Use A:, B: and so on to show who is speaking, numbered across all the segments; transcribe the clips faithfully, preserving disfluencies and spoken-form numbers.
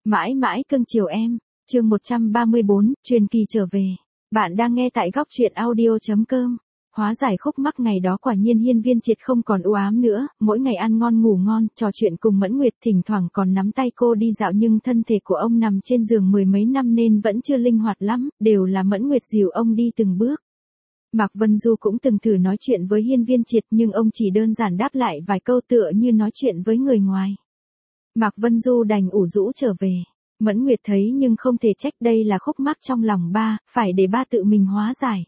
A: Mãi mãi cưng chiều em. Chương một trăm ba mươi bốn, truyền kỳ trở về. Bạn đang nghe tại góc truyện audio chấm com. Hóa giải khúc mắc ngày đó quả nhiên Hiên Viên Triệt không còn u ám nữa, mỗi ngày ăn ngon ngủ ngon, trò chuyện cùng Mẫn Nguyệt, thỉnh thoảng còn nắm tay cô đi dạo, nhưng thân thể của ông nằm trên giường mười mấy năm nên vẫn chưa linh hoạt lắm, đều là Mẫn Nguyệt dìu ông đi từng bước. Mạc Vân Du cũng từng thử nói chuyện với Hiên Viên Triệt nhưng ông chỉ đơn giản đáp lại vài câu tựa như nói chuyện với người ngoài. Mạc Vân Du đành ủ rũ trở về. Mẫn Nguyệt thấy nhưng không thể trách, đây là khúc mắc trong lòng ba, phải để ba tự mình hóa giải.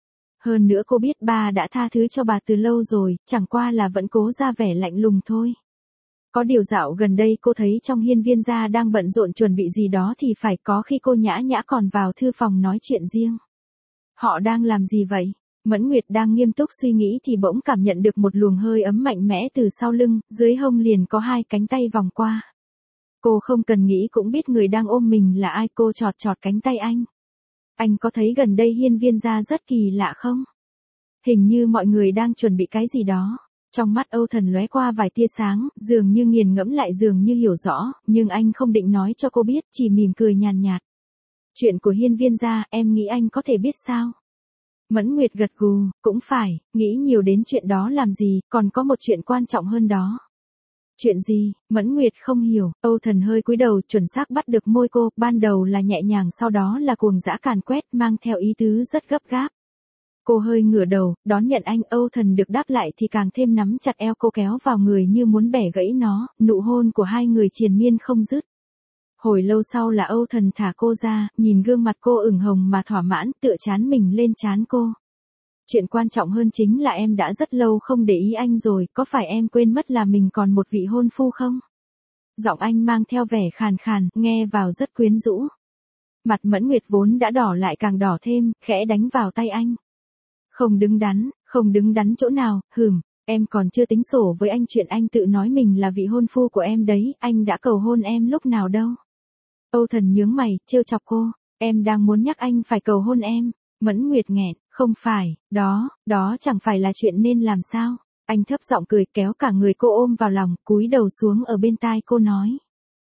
A: Hơn nữa cô biết ba đã tha thứ cho bà từ lâu rồi, chẳng qua là vẫn cố ra vẻ lạnh lùng thôi. Có điều dạo gần đây cô thấy trong Hiên Viên gia đang bận rộn chuẩn bị gì đó thì phải, có khi cô nhã nhã còn vào thư phòng nói chuyện riêng. Họ đang làm gì vậy? Mẫn Nguyệt đang nghiêm túc suy nghĩ thì bỗng cảm nhận được một luồng hơi ấm mạnh mẽ từ sau lưng, dưới hông liền có hai cánh tay vòng qua. Cô không cần nghĩ cũng biết người đang ôm mình là ai, cô chọt chọt cánh tay anh. Anh có thấy gần đây Hiên Viên gia rất kỳ lạ không? Hình như mọi người đang chuẩn bị cái gì đó. Trong mắt Âu Thần lóe qua vài tia sáng, dường như nghiền ngẫm lại dường như hiểu rõ, nhưng anh không định nói cho cô biết, chỉ mỉm cười nhàn nhạt. Chuyện của Hiên Viên gia, em nghĩ anh có thể biết sao? Mẫn Nguyệt gật gù, cũng phải, nghĩ nhiều đến chuyện đó làm gì, còn có một chuyện quan trọng hơn đó. Chuyện gì? Mẫn Nguyệt không hiểu, Âu Thần hơi cúi đầu, chuẩn xác bắt được môi cô, ban đầu là nhẹ nhàng sau đó là cuồng dã càn quét, mang theo ý tứ rất gấp gáp. Cô hơi ngửa đầu, đón nhận anh, Âu Thần được đáp lại thì càng thêm nắm chặt eo cô kéo vào người như muốn bẻ gãy nó, nụ hôn của hai người triền miên không dứt. Hồi lâu sau là Âu Thần thả cô ra, nhìn gương mặt cô ửng hồng mà thỏa mãn, tựa chán mình lên trán cô. Chuyện quan trọng hơn chính là em đã rất lâu không để ý anh rồi, có phải em quên mất là mình còn một vị hôn phu không? Giọng anh mang theo vẻ khàn khàn, nghe vào rất quyến rũ. Mặt Mẫn Nguyệt vốn đã đỏ lại càng đỏ thêm, khẽ đánh vào tay anh. Không đứng đắn, không đứng đắn chỗ nào, hừm, em còn chưa tính sổ với anh chuyện anh tự nói mình là vị hôn phu của em đấy, anh đã cầu hôn em lúc nào đâu. Âu Thần nhướng mày, trêu chọc cô, em đang muốn nhắc anh phải cầu hôn em. Mẫn Nguyệt nghẹn, không phải, đó, đó chẳng phải là chuyện nên làm sao. Anh thấp giọng cười, kéo cả người cô ôm vào lòng, cúi đầu xuống ở bên tai cô nói.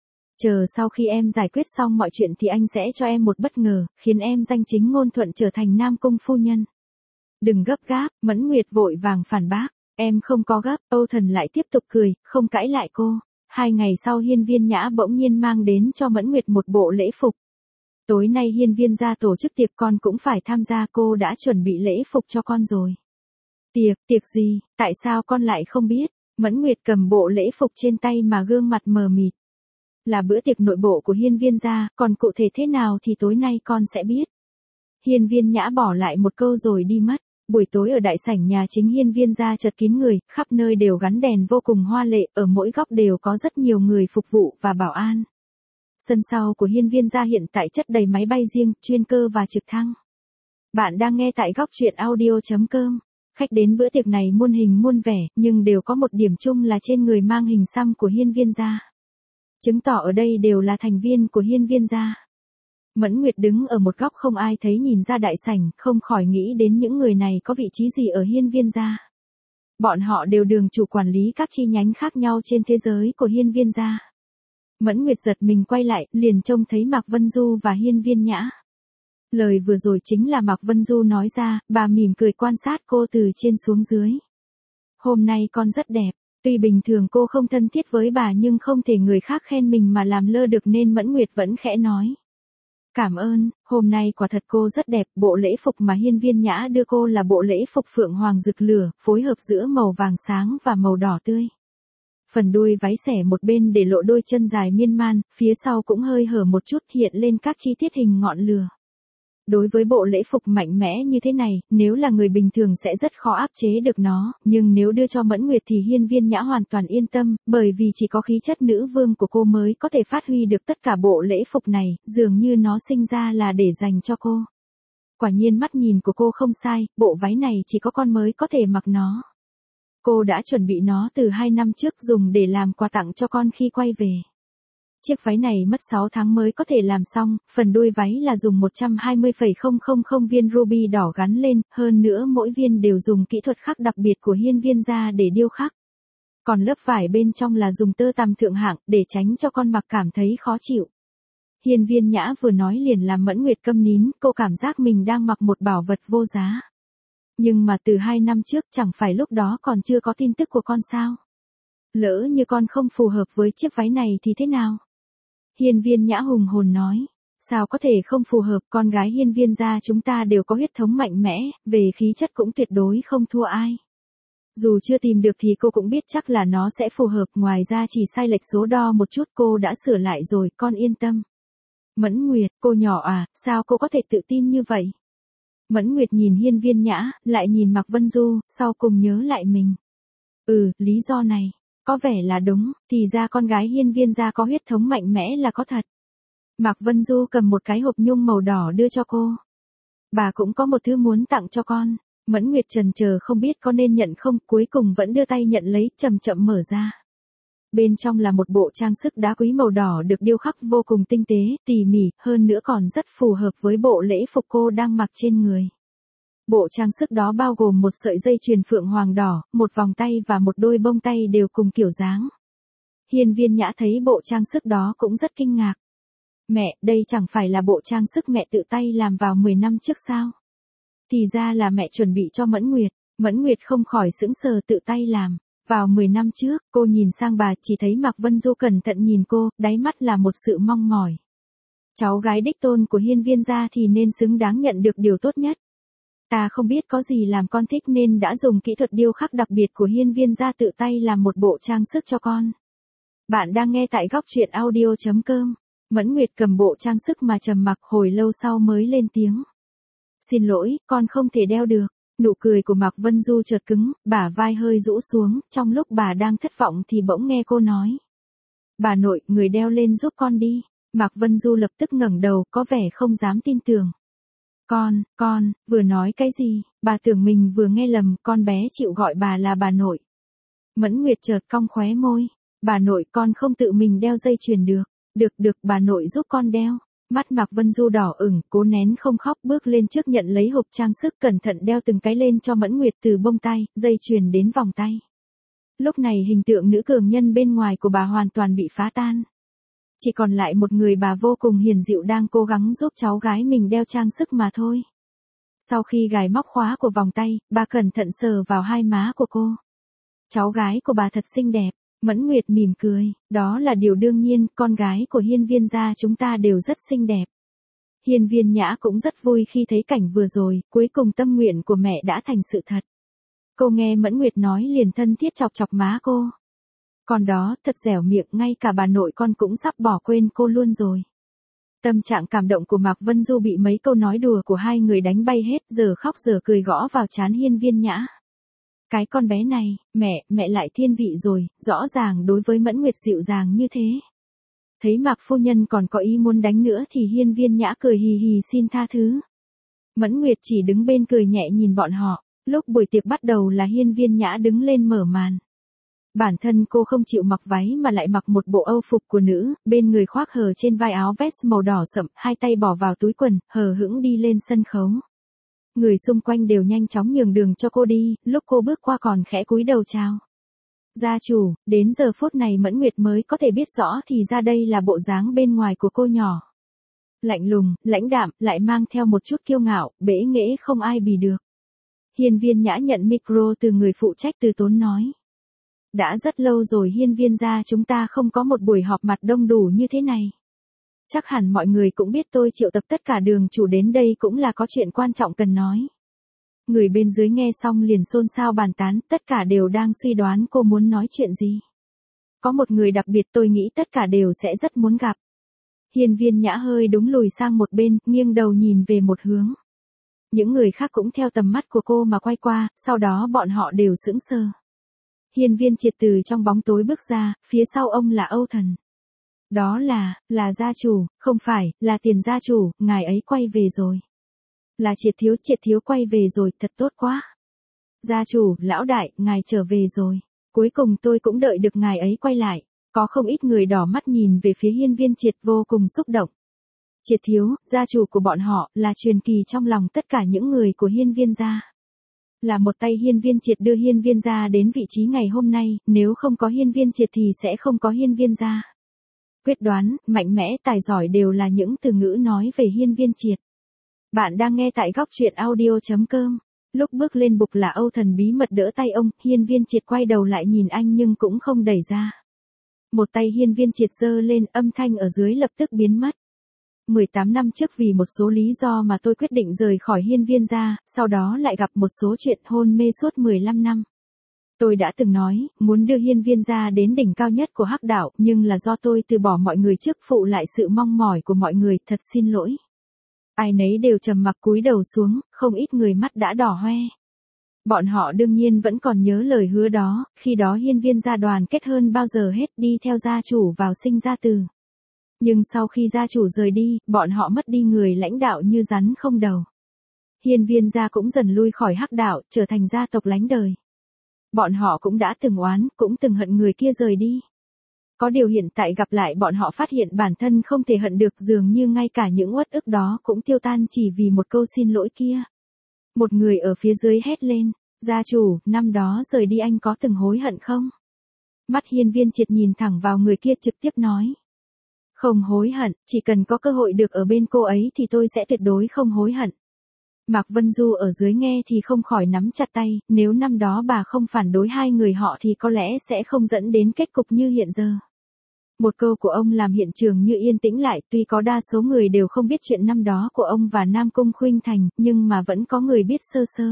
A: Chờ sau khi em giải quyết xong mọi chuyện thì anh sẽ cho em một bất ngờ, khiến em danh chính ngôn thuận trở thành Nam Cung phu nhân. Đừng gấp gáp, Mẫn Nguyệt vội vàng phản bác, em không có gấp, Âu Thần lại tiếp tục cười, không cãi lại cô. Hai ngày sau Hiên Viên Nhã bỗng nhiên mang đến cho Mẫn Nguyệt một bộ lễ phục. Tối nay Hiên Viên gia tổ chức tiệc, con cũng phải tham gia, cô đã chuẩn bị lễ phục cho con rồi. Tiệc, tiệc gì, tại sao con lại không biết? Mẫn Nguyệt cầm bộ lễ phục trên tay mà gương mặt mờ mịt. Là bữa tiệc nội bộ của Hiên Viên gia, còn cụ thể thế nào thì tối nay con sẽ biết. Hiên Viên Nhã bỏ lại một câu rồi đi mất. Buổi tối ở đại sảnh nhà chính Hiên Viên gia chật kín người, khắp nơi đều gắn đèn vô cùng hoa lệ, ở mỗi góc đều có rất nhiều người phục vụ và bảo an. Sân sau của Hiên Viên gia hiện tại chất đầy máy bay riêng, chuyên cơ và trực thăng. Bạn đang nghe tại góc truyện audio chấm com. Khách đến bữa tiệc này muôn hình muôn vẻ, nhưng đều có một điểm chung là trên người mang hình xăm của Hiên Viên gia. Chứng tỏ ở đây đều là thành viên của Hiên Viên gia. Mẫn Nguyệt đứng ở một góc không ai thấy nhìn ra đại sảnh, không khỏi nghĩ đến những người này có vị trí gì ở Hiên Viên gia. Bọn họ đều đường chủ quản lý các chi nhánh khác nhau trên thế giới của Hiên Viên gia. Mẫn Nguyệt giật mình quay lại, liền trông thấy Mạc Vân Du và Hiên Viên Nhã. Lời vừa rồi chính là Mạc Vân Du nói ra, bà mỉm cười quan sát cô từ trên xuống dưới. Hôm nay con rất đẹp, tuy bình thường cô không thân thiết với bà nhưng không thể người khác khen mình mà làm lơ được nên Mẫn Nguyệt vẫn khẽ nói. Cảm ơn, hôm nay quả thật cô rất đẹp, bộ lễ phục mà Hiên Viên Nhã đưa cô là bộ lễ phục phượng hoàng rực lửa, phối hợp giữa màu vàng sáng và màu đỏ tươi. Phần đuôi váy xẻ một bên để lộ đôi chân dài miên man, phía sau cũng hơi hở một chút, hiện lên các chi tiết hình ngọn lửa. Đối với bộ lễ phục mạnh mẽ như thế này, nếu là người bình thường sẽ rất khó áp chế được nó, nhưng nếu đưa cho Mẫn Nguyệt thì Hiên Viên Nhã hoàn toàn yên tâm, bởi vì chỉ có khí chất nữ vương của cô mới có thể phát huy được tất cả bộ lễ phục này, dường như nó sinh ra là để dành cho cô. Quả nhiên mắt nhìn của cô không sai, bộ váy này chỉ có con mới có thể mặc nó. Cô đã chuẩn bị nó từ hai năm trước dùng để làm quà tặng cho con khi quay về. Chiếc váy này mất sáu tháng mới có thể làm xong, phần đuôi váy là dùng một trăm hai mươi phẩy không không không viên ruby đỏ gắn lên, hơn nữa mỗi viên đều dùng kỹ thuật khắc đặc biệt của Hiên Viên gia để điêu khắc. Còn lớp vải bên trong là dùng tơ tằm thượng hạng, để tránh cho con mặc cảm thấy khó chịu. Hiên Viên Nhã vừa nói liền làm Mẫn Nguyệt câm nín, cô cảm giác mình đang mặc một bảo vật vô giá. Nhưng mà từ hai năm trước chẳng phải lúc đó còn chưa có tin tức của con sao? Lỡ như con không phù hợp với chiếc váy này thì thế nào? Hiên Viên Nhã hùng hồn nói. Sao có thể không phù hợp, con gái Hiên Viên gia chúng ta đều có huyết thống mạnh mẽ, về khí chất cũng tuyệt đối không thua ai. Dù chưa tìm được thì cô cũng biết chắc là nó sẽ phù hợp, ngoài ra chỉ sai lệch số đo một chút cô đã sửa lại rồi, con yên tâm. Mẫn Nguyệt, cô nhỏ à, sao cô có thể tự tin như vậy? Mẫn Nguyệt nhìn Hiên Viên Nhã, lại nhìn Mạc Vân Du, sau cùng nhớ lại mình. Ừ, lý do này, có vẻ là đúng, thì ra con gái Hiên Viên gia có huyết thống mạnh mẽ là có thật. Mạc Vân Du cầm một cái hộp nhung màu đỏ đưa cho cô. Bà cũng có một thứ muốn tặng cho con. Mẫn Nguyệt chần chờ không biết có nên nhận không, cuối cùng vẫn đưa tay nhận lấy, chậm chậm mở ra. Bên trong là một bộ trang sức đá quý màu đỏ được điêu khắc vô cùng tinh tế, tỉ mỉ, hơn nữa còn rất phù hợp với bộ lễ phục cô đang mặc trên người. Bộ trang sức đó bao gồm một sợi dây chuyền phượng hoàng đỏ, một vòng tay và một đôi bông tay đều cùng kiểu dáng. Hiên Viên Nhã thấy bộ trang sức đó cũng rất kinh ngạc. Mẹ, đây chẳng phải là bộ trang sức mẹ tự tay làm vào mười năm trước sao? Thì ra là mẹ chuẩn bị cho Mẫn Nguyệt. Mẫn Nguyệt không khỏi sững sờ, tự tay làm. Vào mười năm trước, cô nhìn sang bà, chỉ thấy Mạc Vân Du cẩn thận nhìn cô, đáy mắt là một sự mong mỏi. Cháu gái đích tôn của Hiên Viên gia thì nên xứng đáng nhận được điều tốt nhất. Ta không biết có gì làm con thích nên đã dùng kỹ thuật điêu khắc đặc biệt của Hiên Viên gia tự tay làm một bộ trang sức cho con. Bạn đang nghe tại góc truyện audio chấm com. Mẫn Nguyệt cầm bộ trang sức mà trầm mặc, hồi lâu sau mới lên tiếng. Xin lỗi, con không thể đeo được. Nụ cười của Mạc Vân Du chợt cứng, bả vai hơi rũ xuống, trong lúc bà đang thất vọng thì bỗng nghe cô nói. Bà nội, người đeo lên giúp con đi. Mạc Vân Du lập tức ngẩng đầu, có vẻ không dám tin tưởng. Con, con, vừa nói cái gì? Bà tưởng mình vừa nghe lầm, con bé chịu gọi bà là bà nội. Mẫn Nguyệt chợt cong khóe môi. Bà nội, con không tự mình đeo dây chuyền được. Được được, bà nội giúp con đeo. Mắt Mạc Vân Du đỏ ửng, cố nén không khóc, bước lên trước nhận lấy hộp trang sức, cẩn thận đeo từng cái lên cho Mẫn Nguyệt, từ bông tay, dây chuyền đến vòng tay. Lúc này hình tượng nữ cường nhân bên ngoài của bà hoàn toàn bị phá tan. Chỉ còn lại một người bà vô cùng hiền dịu đang cố gắng giúp cháu gái mình đeo trang sức mà thôi. Sau khi gài móc khóa của vòng tay, bà cẩn thận sờ vào hai má của cô. Cháu gái của bà thật xinh đẹp. Mẫn Nguyệt mỉm cười, đó là điều đương nhiên, con gái của Hiên Viên gia chúng ta đều rất xinh đẹp. Hiên Viên Nhã cũng rất vui khi thấy cảnh vừa rồi, cuối cùng tâm nguyện của mẹ đã thành sự thật. Cô nghe Mẫn Nguyệt nói liền thân thiết chọc chọc má cô. Còn đó, thật dẻo miệng, ngay cả bà nội con cũng sắp bỏ quên cô luôn rồi. Tâm trạng cảm động của Mạc Vân Du bị mấy câu nói đùa của hai người đánh bay hết, giờ khóc giờ cười gõ vào trán Hiên Viên Nhã. Cái con bé này, mẹ, mẹ lại thiên vị rồi, rõ ràng đối với Mẫn Nguyệt dịu dàng như thế. Thấy Mạc phu nhân còn có ý muốn đánh nữa thì Hiên Viên Nhã cười hì hì xin tha thứ. Mẫn Nguyệt chỉ đứng bên cười nhẹ nhìn bọn họ, lúc buổi tiệc bắt đầu là Hiên Viên Nhã đứng lên mở màn. Bản thân cô không chịu mặc váy mà lại mặc một bộ âu phục của nữ, bên người khoác hờ trên vai áo vest màu đỏ sậm, hai tay bỏ vào túi quần, hờ hững đi lên sân khấu. Người xung quanh đều nhanh chóng nhường đường cho cô đi, lúc cô bước qua còn khẽ cúi đầu chào. Gia chủ, đến giờ phút này Mẫn Nguyệt mới có thể biết rõ thì ra đây là bộ dáng bên ngoài của cô nhỏ. Lạnh lùng, lãnh đạm, lại mang theo một chút kiêu ngạo, bẽ nghễ không ai bì được. Hiên Viên Nhã nhận micro từ người phụ trách từ tốn nói. Đã rất lâu rồi Hiên Viên gia chúng ta không có một buổi họp mặt đông đủ như thế này. Chắc hẳn mọi người cũng biết tôi triệu tập tất cả đường chủ đến đây cũng là có chuyện quan trọng cần nói. Người bên dưới nghe xong liền xôn xao bàn tán, tất cả đều đang suy đoán cô muốn nói chuyện gì. Có một người đặc biệt tôi nghĩ tất cả đều sẽ rất muốn gặp. Hiên Viên Nhã hơi đúng lùi sang một bên, nghiêng đầu nhìn về một hướng. Những người khác cũng theo tầm mắt của cô mà quay qua, sau đó bọn họ đều sững sờ. Hiên Viên Triệt từ trong bóng tối bước ra, phía sau ông là Âu Thần. Đó là, là gia chủ, không phải, là Tiền gia chủ, ngài ấy quay về rồi. Là Triệt thiếu, Triệt thiếu quay về rồi, thật tốt quá. Gia chủ, lão đại, ngài trở về rồi. Cuối cùng tôi cũng đợi được ngài ấy quay lại. Có không ít người đỏ mắt nhìn về phía Hiên Viên Triệt vô cùng xúc động. Triệt thiếu, gia chủ của bọn họ, là truyền kỳ trong lòng tất cả những người của Hiên Viên gia. Là một tay Hiên Viên Triệt đưa Hiên Viên gia đến vị trí ngày hôm nay, nếu không có Hiên Viên Triệt thì sẽ không có Hiên Viên gia. Quyết đoán, mạnh mẽ, tài giỏi đều là những từ ngữ nói về Hiên Viên Triệt. Bạn đang nghe tại góc truyện audio.com. Lúc bước lên bục là Âu Thần bí mật đỡ tay ông, Hiên Viên Triệt quay đầu lại nhìn anh nhưng cũng không đẩy ra. Một tay Hiên Viên Triệt giơ lên, âm thanh ở dưới lập tức biến mất. mười tám năm trước vì một số lý do mà tôi quyết định rời khỏi Hiên Viên gia, sau đó lại gặp một số chuyện hôn mê suốt mười lăm năm. Tôi đã từng nói, muốn đưa Hiên Viên gia đến đỉnh cao nhất của Hắc đạo, nhưng là do tôi từ bỏ mọi người trước phụ lại sự mong mỏi của mọi người, thật xin lỗi. Ai nấy đều trầm mặc cúi đầu xuống, không ít người mắt đã đỏ hoe. Bọn họ đương nhiên vẫn còn nhớ lời hứa đó, khi đó Hiên Viên gia đoàn kết hơn bao giờ hết đi theo gia chủ vào sinh ra tử. Nhưng sau khi gia chủ rời đi, bọn họ mất đi người lãnh đạo như rắn không đầu. Hiên Viên gia cũng dần lui khỏi Hắc đạo, trở thành gia tộc lánh đời. Bọn họ cũng đã từng oán, cũng từng hận người kia rời đi. Có điều hiện tại gặp lại bọn họ phát hiện bản thân không thể hận được, dường như ngay cả những uất ức đó cũng tiêu tan chỉ vì một câu xin lỗi kia. Một người ở phía dưới hét lên, gia chủ, năm đó rời đi anh có từng hối hận không? Mắt Hiên Viên Triệt nhìn thẳng vào người kia trực tiếp nói. Không hối hận, chỉ cần có cơ hội được ở bên cô ấy thì tôi sẽ tuyệt đối không hối hận. Mạc Vân Du ở dưới nghe thì không khỏi nắm chặt tay, nếu năm đó bà không phản đối hai người họ thì có lẽ sẽ không dẫn đến kết cục như hiện giờ. Một câu của ông làm hiện trường như yên tĩnh lại, tuy có đa số người đều không biết chuyện năm đó của ông và Nam Cung Khuynh Thành, nhưng mà vẫn có người biết sơ sơ.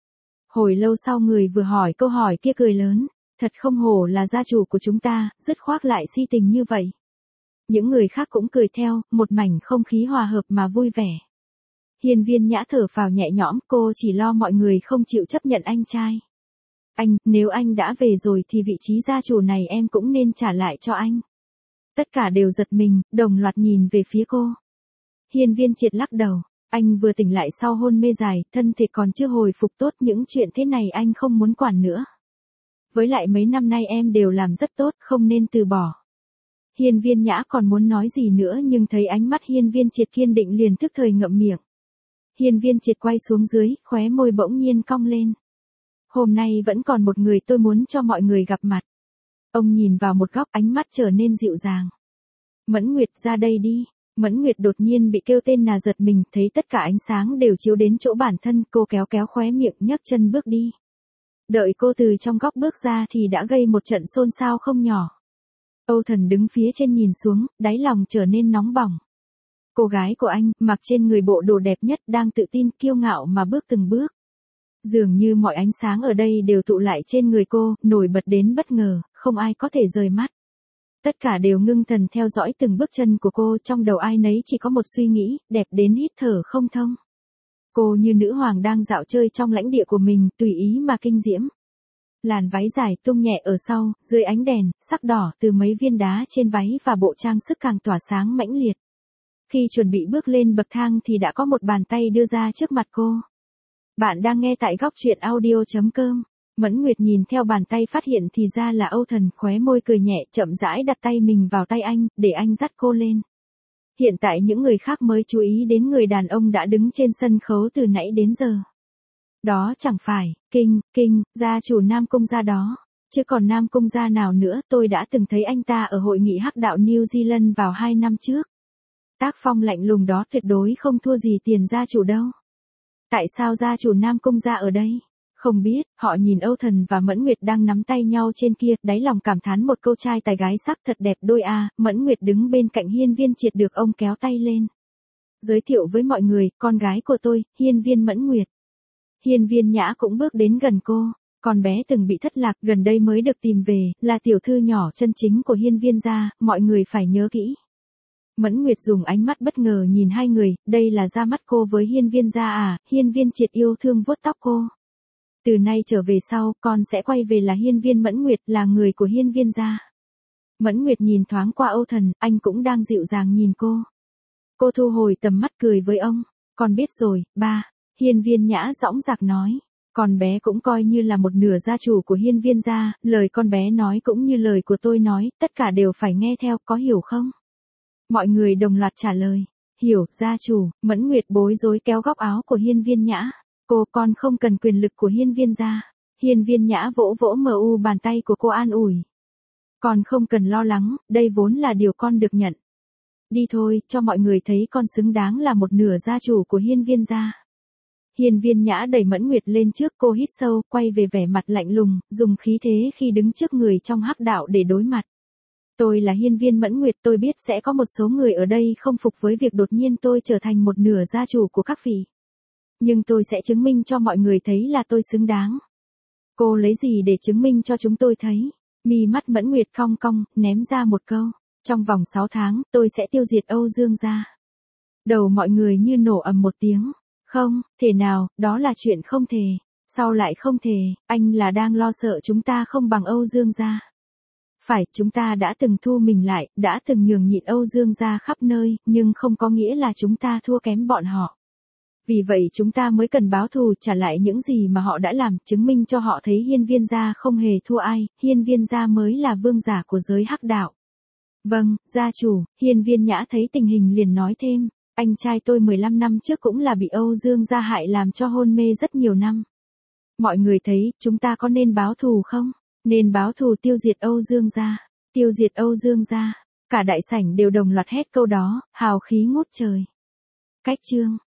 A: Hồi lâu sau người vừa hỏi câu hỏi kia cười lớn, thật không hổ là gia chủ của chúng ta, dứt khoát lại si tình như vậy. Những người khác cũng cười theo, một mảnh không khí hòa hợp mà vui vẻ. Hiên Viên Nhã thở phào nhẹ nhõm, cô chỉ lo mọi người không chịu chấp nhận anh trai. Anh, nếu anh đã về rồi thì vị trí gia chủ này em cũng nên trả lại cho anh. Tất cả đều giật mình, đồng loạt nhìn về phía cô. Hiên Viên Triệt lắc đầu, anh vừa tỉnh lại sau hôn mê dài, thân thể còn chưa hồi phục tốt, những chuyện thế này anh không muốn quản nữa. Với lại mấy năm nay em đều làm rất tốt, không nên từ bỏ. Hiên Viên Nhã còn muốn nói gì nữa nhưng thấy ánh mắt Hiên Viên Triệt kiên định liền tức thời ngậm miệng. Hiên Viên Triệt quay xuống dưới, khóe môi bỗng nhiên cong lên. Hôm nay vẫn còn một người tôi muốn cho mọi người gặp mặt. Ông nhìn vào một góc, ánh mắt trở nên dịu dàng. Mẫn Nguyệt, ra đây đi. Mẫn Nguyệt đột nhiên bị kêu tên là giật mình, thấy tất cả ánh sáng đều chiếu đến chỗ bản thân, cô kéo kéo khóe miệng, nhấc chân bước đi. Đợi cô từ trong góc bước ra thì đã gây một trận xôn xao không nhỏ. Âu Thần đứng phía trên nhìn xuống, đáy lòng trở nên nóng bỏng. Cô gái của anh, mặc trên người bộ đồ đẹp nhất, đang tự tin, kiêu ngạo mà bước từng bước. Dường như mọi ánh sáng ở đây đều tụ lại trên người cô, nổi bật đến bất ngờ, không ai có thể rời mắt. Tất cả đều ngưng thần theo dõi từng bước chân của cô, trong đầu ai nấy chỉ có một suy nghĩ, đẹp đến hít thở không thông. Cô như nữ hoàng đang dạo chơi trong lãnh địa của mình, tùy ý mà kinh diễm. Làn váy dài tung nhẹ ở sau, dưới ánh đèn, sắc đỏ từ mấy viên đá trên váy và bộ trang sức càng tỏa sáng mãnh liệt. Khi chuẩn bị bước lên bậc thang thì đã có một bàn tay đưa ra trước mặt cô. Bạn đang nghe tại góc truyện audio.com. Mẫn Nguyệt nhìn theo bàn tay phát hiện thì ra là Âu Thần, khóe môi cười nhẹ, chậm rãi đặt tay mình vào tay anh, để anh dắt cô lên. Hiện tại những người khác mới chú ý đến người đàn ông đã đứng trên sân khấu từ nãy đến giờ. Đó chẳng phải, Kinh, Kinh, gia chủ Nam Cung gia đó. Chứ còn Nam Cung gia nào nữa, tôi đã từng thấy anh ta ở hội nghị Hắc đạo New Zealand vào hai năm trước. Tác phong lạnh lùng đó tuyệt đối không thua gì tiền gia chủ đâu. Tại sao gia chủ Nam Cung gia ở đây? Không biết, họ nhìn Âu Thần và Mẫn Nguyệt đang nắm tay nhau trên kia, đáy lòng cảm thán một câu trai tài gái sắc thật đẹp đôi a. Mẫn Nguyệt đứng bên cạnh Hiên Viên Triệt được ông kéo tay lên. Giới thiệu với mọi người, con gái của tôi, Hiên Viên Mẫn Nguyệt. Hiên Viên Nhã cũng bước đến gần cô, con bé từng bị thất lạc gần đây mới được tìm về, là tiểu thư nhỏ chân chính của Hiên Viên gia, mọi người phải nhớ kỹ. Mẫn Nguyệt dùng ánh mắt bất ngờ nhìn hai người, đây là ra mắt cô với Hiên Viên gia à? Hiên Viên Triệt yêu thương vuốt tóc cô. Từ nay trở về sau, con sẽ quay về là Hiên Viên Mẫn Nguyệt, là người của Hiên Viên gia. Mẫn Nguyệt nhìn thoáng qua Âu Thần, anh cũng đang dịu dàng nhìn cô. Cô thu hồi tầm mắt cười với ông, con biết rồi, ba. Hiên Viên Nhã dõng dạc nói, con bé cũng coi như là một nửa gia chủ của Hiên Viên gia, lời con bé nói cũng như lời của tôi nói, tất cả đều phải nghe theo, có hiểu không? Mọi người đồng loạt trả lời, hiểu, gia chủ. Mẫn Nguyệt bối rối kéo góc áo của Hiên Viên Nhã, cô, con không cần quyền lực của Hiên Viên gia. Hiên Viên Nhã vỗ vỗ mờ u bàn tay của cô an ủi. Con không cần lo lắng, đây vốn là điều con được nhận. Đi thôi, cho mọi người thấy con xứng đáng là một nửa gia chủ của Hiên Viên gia. Hiên Viên Nhã đẩy Mẫn Nguyệt lên trước, cô hít sâu, quay về vẻ mặt lạnh lùng, dùng khí thế khi đứng trước người trong hắc đạo để đối mặt. Tôi là Hiên Viên Mẫn Nguyệt, tôi biết sẽ có một số người ở đây không phục với việc đột nhiên tôi trở thành một nửa gia chủ của các vị. Nhưng tôi sẽ chứng minh cho mọi người thấy là tôi xứng đáng. Cô lấy gì để chứng minh cho chúng tôi thấy? Mi mắt Mẫn Nguyệt cong cong, ném ra một câu. Trong vòng sáu tháng, tôi sẽ tiêu diệt Âu Dương gia. Đầu mọi người như nổ ầm một tiếng. Không, thể nào, đó là chuyện không thể. Sao lại không thể, anh là đang lo sợ chúng ta không bằng Âu Dương gia. Phải, chúng ta đã từng thu mình lại, đã từng nhường nhịn Âu Dương gia khắp nơi, nhưng không có nghĩa là chúng ta thua kém bọn họ. Vì vậy chúng ta mới cần báo thù, trả lại những gì mà họ đã làm, chứng minh cho họ thấy Hiên Viên gia không hề thua ai, Hiên Viên gia mới là vương giả của giới hắc đạo. Vâng, gia chủ. Hiên Viên Nhã thấy tình hình liền nói thêm, anh trai tôi mười lăm năm trước cũng là bị Âu Dương gia hại làm cho hôn mê rất nhiều năm. Mọi người thấy, chúng ta có nên báo thù không? Nên báo thù tiêu diệt Âu Dương gia. Tiêu diệt Âu Dương gia. Cả đại sảnh đều đồng loạt hét câu đó, hào khí ngút trời. Cách chương